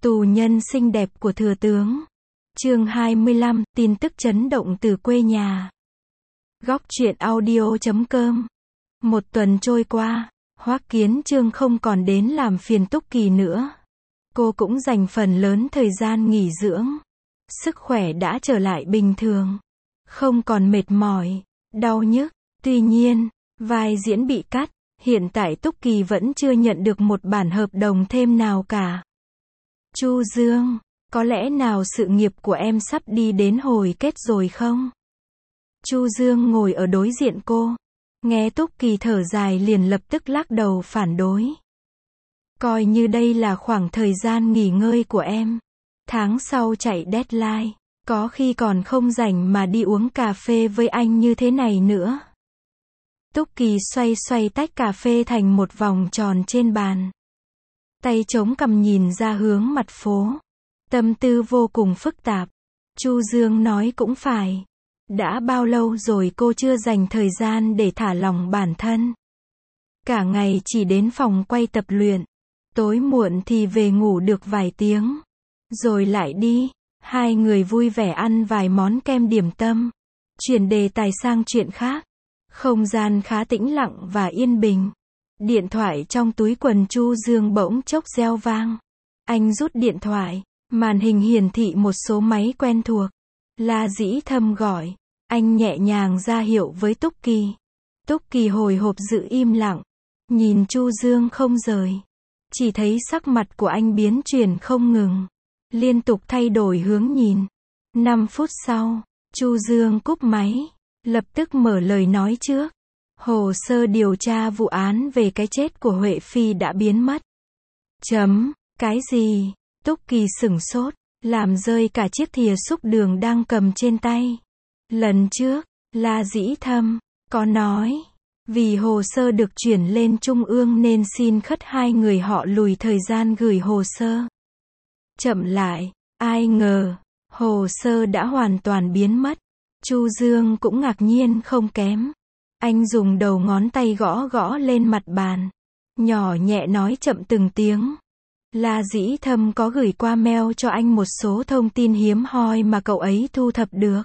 Tù nhân xinh đẹp của thừa tướng. Chương 25, tin tức chấn động từ quê nhà. Góc truyện audio.com. Một tuần trôi qua, Hoắc Kiến Chương không còn đến làm phiền Túc Kỳ nữa. Cô cũng dành phần lớn thời gian nghỉ dưỡng. Sức khỏe đã trở lại bình thường. Không còn mệt mỏi, đau nhức. Tuy nhiên, vai diễn bị cắt. Hiện tại Túc Kỳ vẫn chưa nhận được một bản hợp đồng thêm nào cả. Chu Dương, có lẽ nào sự nghiệp của em sắp đi đến hồi kết rồi không? Chu Dương ngồi ở đối diện cô. Nghe Túc Kỳ thở dài liền lập tức lắc đầu phản đối. Coi như đây là khoảng thời gian nghỉ ngơi của em. Tháng sau chạy deadline, có khi còn không rảnh mà đi uống cà phê với anh như thế này nữa. Túc Kỳ xoay xoay tách cà phê thành một vòng tròn trên bàn. Tay chống cằm nhìn ra hướng mặt phố. Tâm tư vô cùng phức tạp. Chu Dương nói cũng phải. Đã bao lâu rồi cô chưa dành thời gian để thả lỏng bản thân. Cả ngày chỉ đến phòng quay tập luyện. Tối muộn thì về ngủ được vài tiếng. Rồi lại đi. Hai người vui vẻ ăn vài món kem điểm tâm. Chuyển đề tài sang chuyện khác. Không gian khá tĩnh lặng và yên bình. Điện thoại trong túi quần Chu Dương bỗng chốc reo vang. Anh rút điện thoại. Màn hình hiển thị một số máy quen thuộc. La Dĩ Thâm gọi. Anh nhẹ nhàng ra hiệu với Túc Kỳ. Túc Kỳ hồi hộp giữ im lặng. Nhìn Chu Dương không rời. Chỉ thấy sắc mặt của anh biến chuyển không ngừng. Liên tục thay đổi hướng nhìn. 5 phút sau, Chu Dương cúp máy. Lập tức mở lời nói trước. Hồ sơ điều tra vụ án về cái chết của Huệ Phi đã biến mất. Cái gì? Túc Kỳ sửng sốt, làm rơi cả chiếc thìa xúc đường đang cầm trên tay. Lần trước, La Dĩ Thâm có nói, vì hồ sơ được chuyển lên Trung ương nên xin khất hai người họ lùi thời gian gửi hồ sơ. Chậm lại, ai ngờ, hồ sơ đã hoàn toàn biến mất. Chu Dương cũng ngạc nhiên không kém. Anh dùng đầu ngón tay gõ gõ lên mặt bàn. Nhỏ nhẹ nói chậm từng tiếng. La Dĩ Thâm có gửi qua mail cho anh một số thông tin hiếm hoi mà cậu ấy thu thập được.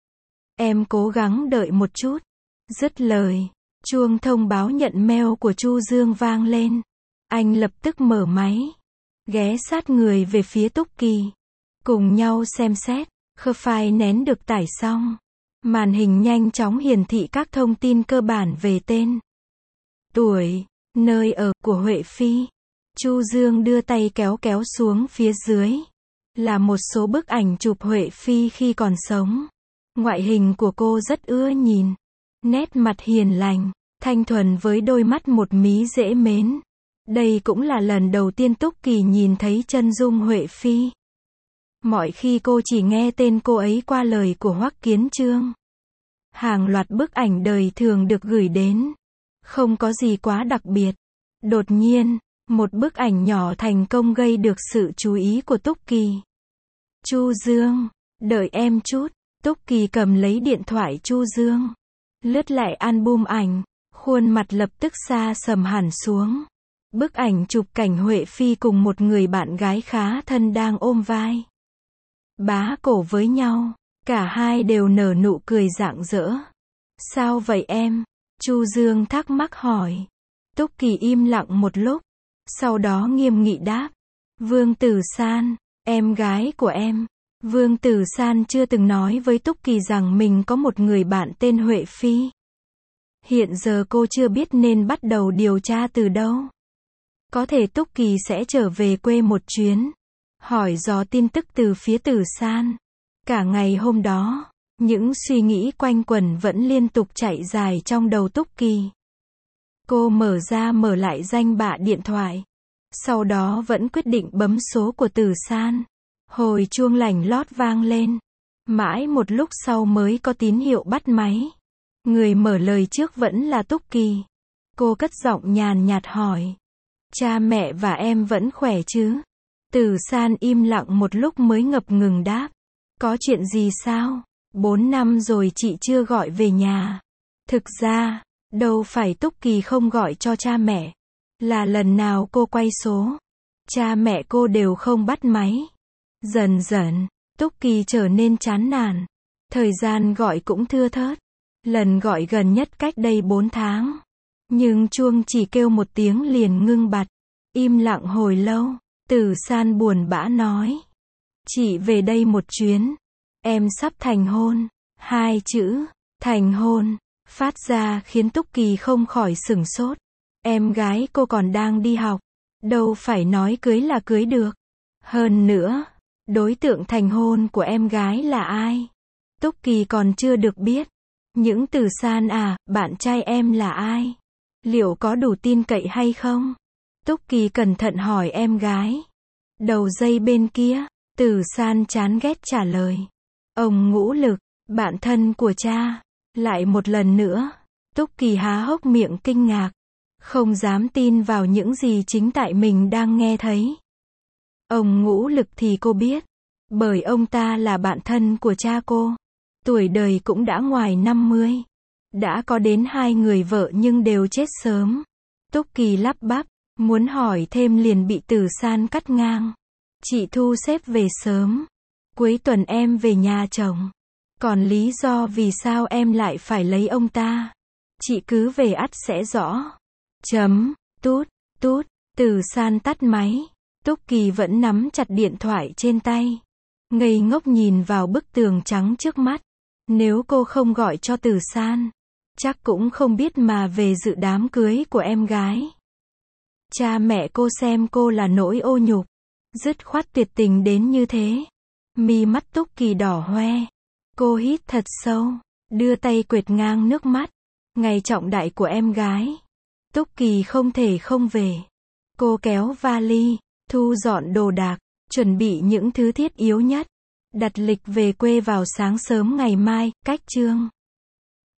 Em cố gắng đợi một chút. Dứt lời, chuông thông báo nhận mail của Chu Dương vang lên. Anh lập tức mở máy. Ghé sát người về phía Túc Kỳ. Cùng nhau xem xét. File nén được tải xong. Màn hình nhanh chóng hiển thị các thông tin cơ bản về tên, tuổi, nơi ở của Huệ Phi. Chu Dương đưa tay kéo kéo xuống phía dưới. Là một số bức ảnh chụp Huệ Phi khi còn sống. Ngoại hình của cô rất ưa nhìn. Nét mặt hiền lành, thanh thuần với đôi mắt một mí dễ mến. Đây cũng là lần đầu tiên Túc Kỳ nhìn thấy chân dung Huệ Phi. Mọi khi cô chỉ nghe tên cô ấy qua lời của Hoắc Kiến Chương. Hàng loạt bức ảnh đời thường được gửi đến. Không có gì quá đặc biệt. Đột nhiên, một bức ảnh nhỏ thành công gây được sự chú ý của Túc Kỳ. Chu Dương, đợi em chút. Túc Kỳ cầm lấy điện thoại Chu Dương. Lướt lại album ảnh. Khuôn mặt lập tức xa sầm hẳn xuống. Bức ảnh chụp cảnh Huệ Phi cùng một người bạn gái khá thân đang ôm vai. Bá cổ với nhau. Cả hai đều nở nụ cười rạng rỡ. Sao vậy em? Chu Dương thắc mắc hỏi. Túc Kỳ im lặng một lúc. Sau đó nghiêm nghị đáp. Vương Tử San, em gái của em. Vương Tử San chưa từng nói với Túc Kỳ rằng mình có một người bạn tên Huệ Phi. Hiện giờ cô chưa biết nên bắt đầu điều tra từ đâu. Có thể Túc Kỳ sẽ trở về quê một chuyến. Hỏi dò tin tức từ phía Tử San. Cả ngày hôm đó, những suy nghĩ quanh quẩn vẫn liên tục chạy dài trong đầu Túc Kỳ. Cô mở ra mở lại danh bạ điện thoại. Sau đó vẫn quyết định bấm số của Tử San. Hồi chuông lành lót vang lên. Mãi một lúc sau mới có tín hiệu bắt máy. Người mở lời trước vẫn là Túc Kỳ. Cô cất giọng nhàn nhạt hỏi. Cha mẹ và em vẫn khỏe chứ? Tử San im lặng một lúc mới ngập ngừng đáp. Có chuyện gì sao? 4 năm rồi chị chưa gọi về nhà. Thực ra, đâu phải Túc Kỳ không gọi cho cha mẹ. Là lần nào cô quay số, Cha mẹ cô đều không bắt máy. Dần dần, Túc Kỳ trở nên chán nản. Thời gian gọi cũng thưa thớt. Lần gọi gần nhất cách đây 4 tháng. Nhưng chuông chỉ kêu một tiếng liền ngưng bặt. Im lặng hồi lâu, Tử San buồn bã nói. Chị về đây một chuyến. Em sắp thành hôn. 2 chữ, thành hôn, phát ra khiến Túc Kỳ không khỏi sửng sốt. Em gái cô còn đang đi học. Đâu phải nói cưới là cưới được. Hơn nữa, đối tượng thành hôn của em gái là ai? Túc Kỳ còn chưa được biết. Những Tử San à, bạn trai em là ai? Liệu có đủ tin cậy hay không? Túc Kỳ cẩn thận hỏi em gái. Đầu dây bên kia, Tử San chán ghét trả lời. Ông Ngũ Lực, bạn thân của cha. Lại một lần nữa, Túc Kỳ há hốc miệng kinh ngạc. Không dám tin vào những gì chính tại mình đang nghe thấy. Ông Ngũ Lực thì cô biết. Bởi ông ta là bạn thân của cha cô. Tuổi đời cũng đã ngoài 50. Đã có đến 2 người vợ nhưng đều chết sớm. Túc Kỳ lắp bắp, muốn hỏi thêm liền bị Tử San cắt ngang. Chị thu xếp về sớm. Cuối tuần em về nhà chồng. Còn lý do vì sao em lại phải lấy ông ta? Chị cứ về ắt sẽ rõ. Tút, tút, Tử San tắt máy. Túc Kỳ vẫn nắm chặt điện thoại trên tay. Ngây ngốc nhìn vào bức tường trắng trước mắt. Nếu cô không gọi cho Tử San, chắc cũng không biết mà về dự đám cưới của em gái. Cha mẹ cô xem cô là nỗi ô nhục. Dứt khoát tuyệt tình đến như thế. Mi mắt Túc Kỳ đỏ hoe. Cô hít thật sâu, đưa tay quệt ngang nước mắt. Ngày trọng đại của em gái. Túc Kỳ không thể không về. Cô kéo vali, thu dọn đồ đạc, chuẩn bị những thứ thiết yếu nhất. Đặt lịch về quê vào sáng sớm ngày mai, cách chương.